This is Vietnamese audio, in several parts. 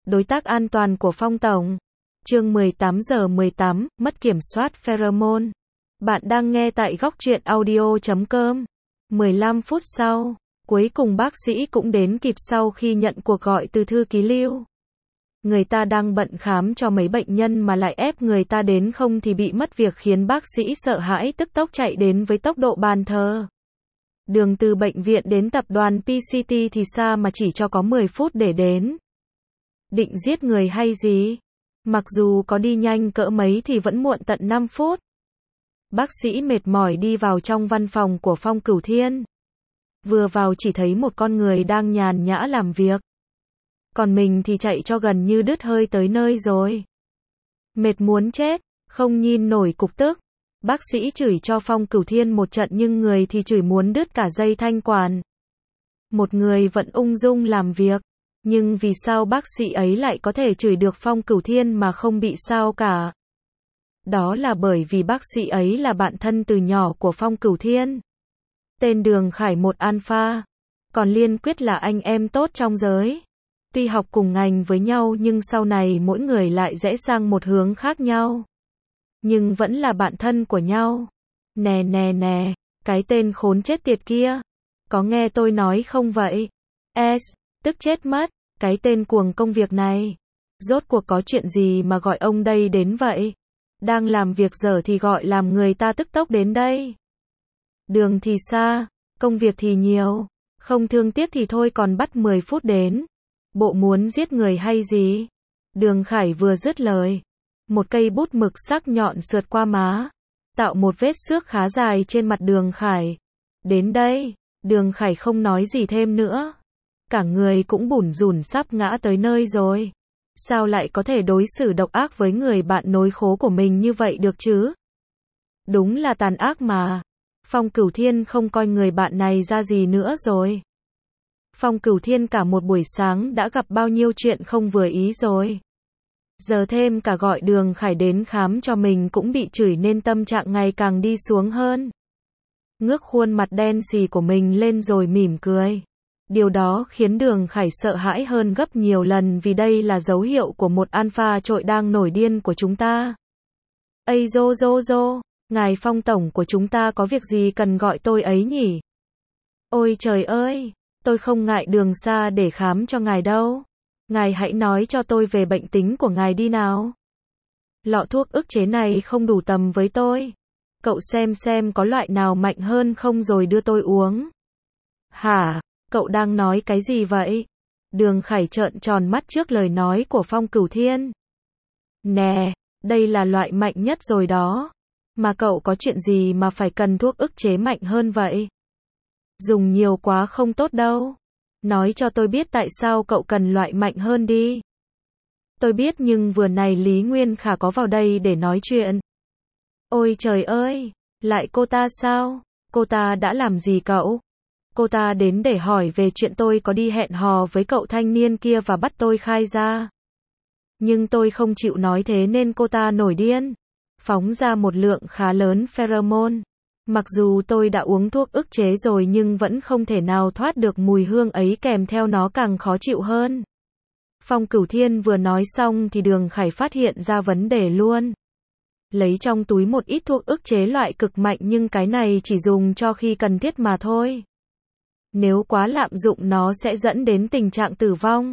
Đối tác an toàn của Phong Tổng. Chương 18:18, mất kiểm soát pheromone. Bạn đang nghe tại góc truyện audio.com. 15 phút sau, cuối cùng bác sĩ cũng đến kịp sau khi nhận cuộc gọi từ thư ký Lưu. Người ta đang bận khám cho mấy bệnh nhân mà lại ép người ta đến không thì bị mất việc khiến bác sĩ sợ hãi tức tốc chạy đến với tốc độ bàn thờ. Đường từ bệnh viện đến tập đoàn PCT thì xa mà chỉ cho có 10 phút để đến. Định giết người hay gì? Mặc dù có đi nhanh cỡ mấy thì vẫn muộn tận 5 phút. Bác sĩ mệt mỏi đi vào trong văn phòng của Phong Cửu Thiên. Vừa vào chỉ thấy một con người đang nhàn nhã làm việc. Còn mình thì chạy cho gần như đứt hơi tới nơi rồi. Mệt muốn chết, không nhìn nổi cục tức. Bác sĩ chửi cho Phong Cửu Thiên một trận nhưng người thì chửi muốn đứt cả dây thanh quản. Một người vẫn ung dung làm việc. Nhưng vì sao bác sĩ ấy lại có thể chửi được Phong Cửu Thiên mà không bị sao cả? Đó là bởi vì bác sĩ ấy là bạn thân từ nhỏ của Phong Cửu Thiên. Tên Đường Khải một alpha. Còn Liên Quyết là anh em tốt trong giới. Tuy học cùng ngành với nhau nhưng sau này mỗi người lại rẽ sang một hướng khác nhau. Nhưng vẫn là bạn thân của nhau. Nè nè nè, cái tên khốn chết tiệt kia. Có nghe tôi nói không vậy? Tức chết mất, cái tên cuồng công việc này. Rốt cuộc có chuyện gì mà gọi ông đây đến vậy? Đang làm việc dở thì gọi làm người ta tức tốc đến đây. Đường thì xa, công việc thì nhiều. Không thương tiếc thì thôi còn bắt 10 phút đến. Bộ muốn giết người hay gì? Đường Khải vừa dứt lời. Một cây bút mực sắc nhọn sượt qua má. Tạo một vết xước khá dài trên mặt Đường Khải. Đến đây, Đường Khải không nói gì thêm nữa. Cả người cũng bủn rủn sắp ngã tới nơi rồi. Sao lại có thể đối xử độc ác với người bạn nối khố của mình như vậy được chứ? Đúng là tàn ác mà. Phong Cửu Thiên không coi người bạn này ra gì nữa rồi. Phong Cửu Thiên cả một buổi sáng đã gặp bao nhiêu chuyện không vừa ý rồi. Giờ thêm cả gọi Đường Khải đến khám cho mình cũng bị chửi nên tâm trạng ngày càng đi xuống hơn. Ngước khuôn mặt đen xì của mình lên rồi mỉm cười. Điều đó khiến Đường Khải sợ hãi hơn gấp nhiều lần vì đây là dấu hiệu của một alpha trội đang nổi điên của chúng ta. Ây dô, ngài Phong Tổng của chúng ta có việc gì cần gọi tôi ấy nhỉ? Ôi trời ơi, tôi không ngại đường xa để khám cho ngài đâu. Ngài hãy nói cho tôi về bệnh tính của ngài đi nào. Lọ thuốc ức chế này không đủ tầm với tôi. Cậu xem có loại nào mạnh hơn không rồi đưa tôi uống. Hả? Cậu đang nói cái gì vậy? Đường Khải trợn tròn mắt trước lời nói của Phong Cửu Thiên. Nè, đây là loại mạnh nhất rồi đó. Mà cậu có chuyện gì mà phải cần thuốc ức chế mạnh hơn vậy? Dùng nhiều quá không tốt đâu. Nói cho tôi biết tại sao cậu cần loại mạnh hơn đi. Tôi biết nhưng vừa này Lý Nguyên Khả có vào đây để nói chuyện. Ôi trời ơi, lại cô ta sao? Cô ta đã làm gì cậu? Cô ta đến để hỏi về chuyện tôi có đi hẹn hò với cậu thanh niên kia và bắt tôi khai ra. Nhưng tôi không chịu nói thế nên cô ta nổi điên. Phóng ra một lượng khá lớn pheromone. Mặc dù tôi đã uống thuốc ức chế rồi nhưng vẫn không thể nào thoát được mùi hương ấy, kèm theo nó càng khó chịu hơn. Phong Cửu Thiên vừa nói xong thì Đường Khải phát hiện ra vấn đề luôn. Lấy trong túi một ít thuốc ức chế loại cực mạnh nhưng cái này chỉ dùng cho khi cần thiết mà thôi. Nếu quá lạm dụng nó sẽ dẫn đến tình trạng tử vong.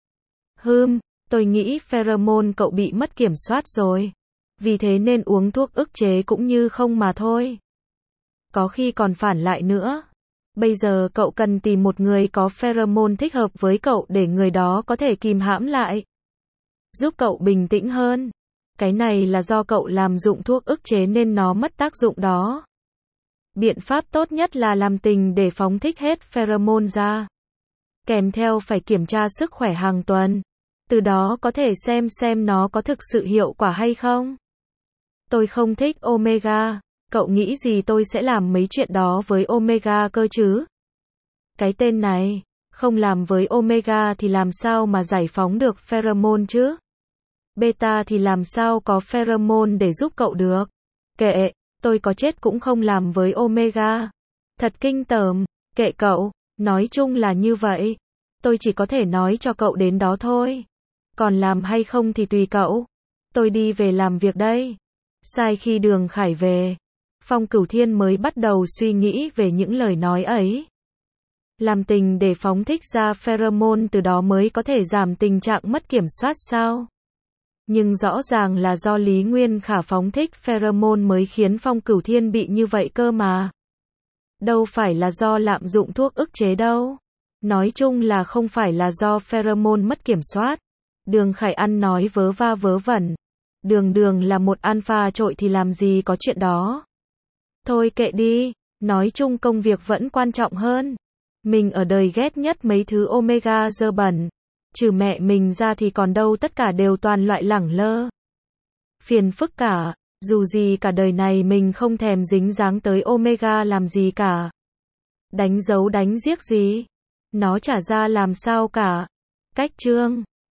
Tôi nghĩ pheromone cậu bị mất kiểm soát rồi. Vì thế nên uống thuốc ức chế cũng như không mà thôi. Có khi còn phản lại nữa. Bây giờ cậu cần tìm một người có pheromone thích hợp với cậu để người đó có thể kìm hãm lại. Giúp cậu bình tĩnh hơn. Cái này là do cậu làm dụng thuốc ức chế nên nó mất tác dụng đó. Biện pháp tốt nhất là làm tình để phóng thích hết pheromone ra. Kèm theo phải kiểm tra sức khỏe hàng tuần. Từ đó có thể xem nó có thực sự hiệu quả hay không. Tôi không thích Omega. Cậu nghĩ gì tôi sẽ làm mấy chuyện đó với Omega cơ chứ? Cái tên này, không làm với Omega thì làm sao mà giải phóng được pheromone chứ? Beta thì làm sao có pheromone để giúp cậu được? Kệ, tôi có chết cũng không làm với Omega. Thật kinh tởm, kệ cậu, nói chung là như vậy. Tôi chỉ có thể nói cho cậu đến đó thôi. Còn làm hay không thì tùy cậu. Tôi đi về làm việc đây. Sai khi Đường Khải về, Phong Cửu Thiên mới bắt đầu suy nghĩ về những lời nói ấy. Làm tình để phóng thích ra pheromone, từ đó mới có thể giảm tình trạng mất kiểm soát sao? Nhưng rõ ràng là do Lý Nguyên Khả phóng thích pheromone mới khiến Phong Cửu Thiên bị như vậy cơ mà. Đâu phải là do lạm dụng thuốc ức chế đâu. Nói chung là không phải là do pheromone mất kiểm soát. Đường Khải ăn nói vớ va vớ vẩn. Đường là một alpha trội thì làm gì có chuyện đó. Thôi kệ đi, nói chung công việc vẫn quan trọng hơn. Mình ở đời ghét nhất mấy thứ omega dơ bẩn. Trừ mẹ mình ra thì còn đâu, tất cả đều toàn loại lẳng lơ. Phiền phức cả, dù gì cả đời này mình không thèm dính dáng tới omega làm gì cả. Đánh dấu đánh giết gì? Nó chả ra làm sao cả. Cách chương